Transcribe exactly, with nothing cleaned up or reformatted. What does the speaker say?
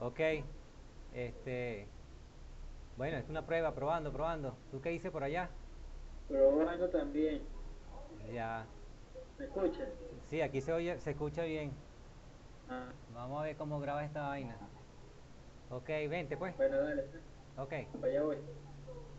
Ok, este, bueno, es una prueba, probando, probando. ¿Tú qué dices por allá? Probando también. Ya, ¿Me escuchas? sí, aquí se oye, se escucha bien. Ah, Vamos a ver cómo graba esta vaina. Ok, vente pues. bueno, dale, pues. Ok, Para allá voy.